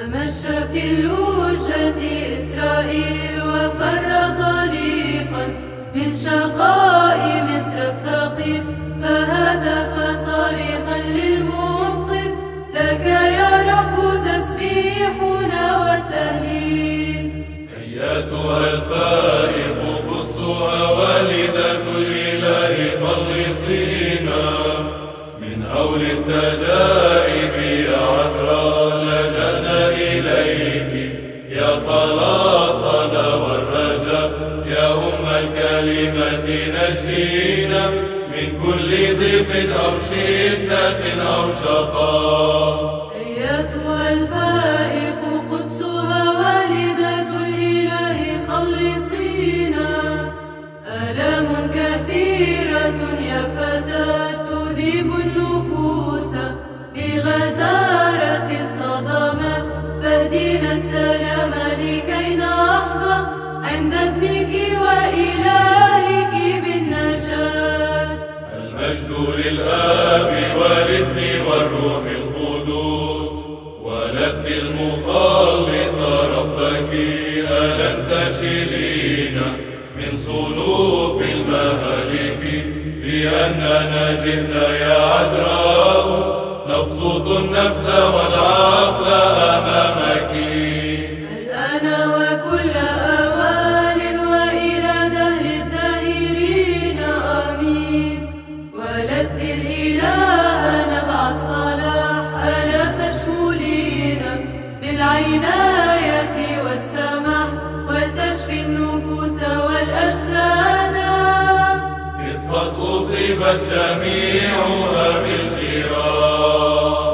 تمشى في اللوجة إسرائيل وفر طريقا من شقاء مصر الثقيل، فهتف صارخا للمنقذ، لك يا رب تسبيحنا والتهليل. أيتها الفائق قدسها والدة الإله خلصينا من هول التجارب يا عذراء، لجأنا إليك يا خلاصنا والرجاء، يا أم الكلمة نجينا من كل ضيق أو شدة أو شقاء. أيتها الفائق قدسها والدة الإله خلصينا، آلام كثيرة يا فتاة تذيب النفوس بغزارة الصدمات، فاهدينا السلام لكي نحظى عند ابنك وإلهك بالنجاة. المجد للآب والابن والروح القدوس، ولدت المخلص ربك ألن تشيلين من صنوف المهالك، لأننا جئنا يا عذراء نبسط النفس والعقل أمامك. الآن وكل أوان وإلى دهر الداهرين آمين. ولدت الإله نبع الصلاح آلاف شمولين بالعناية والسماح، ولتشفي النفوس والأجساد إذ قد أصيبت جميعها بالجراح.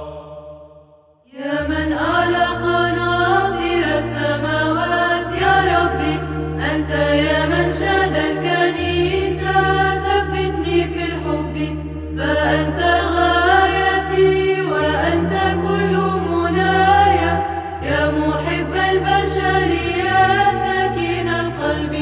يا من أعلى قناطر السماوات يا ربي، أنت يا من شاد الكنيسة، ثبتني في الحب فأنت غايتي وأنت كل منايا، يا محب البشر يا سكين القلب.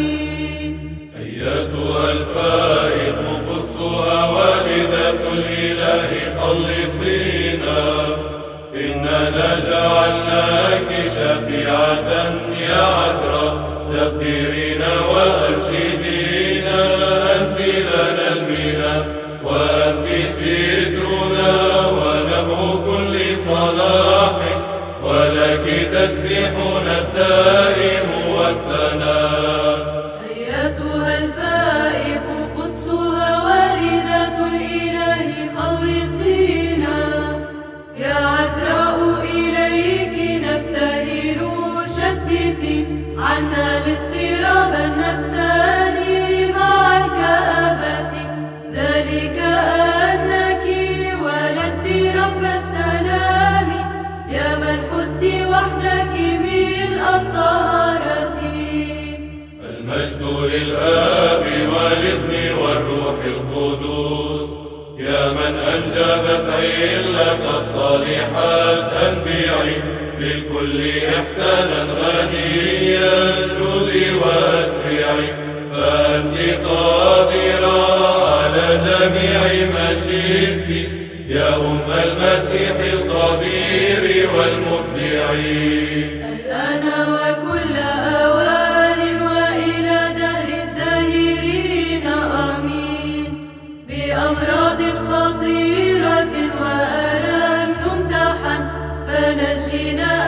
أيتها الفائق قدسها والدة الإله خلصينا، إننا جعلناك شفيعة يا عذراء، دبرينا وأرشدينا، أنت لنا المنى وأنت سترنا ونبع كل صلاح، ولك تسبيحنا الدائم والثناء. أيتها الفائق قدسها والدة الإله خلصينا، يا عذراء إليك نبتهل، شتتي عنا الاضطراب النفساني مع الكآبة، ذلك أنك ولدت رب السلام، يا من حزت وحدك ملء الطهارة. المجد للآب والابن والروح القدوس، يا من أنجبت علة الصالحات، أنبيعي للكل إحسانا غنيا، جودي وأسبيعي، فأنت قادرة على جميع ما شئت، يا أم المسيح القدير والمبدع. الآن وكل أوان وإلى دهر الداهرين آمين. بأمراض خطيرة وآلام نمتحن، فنجينا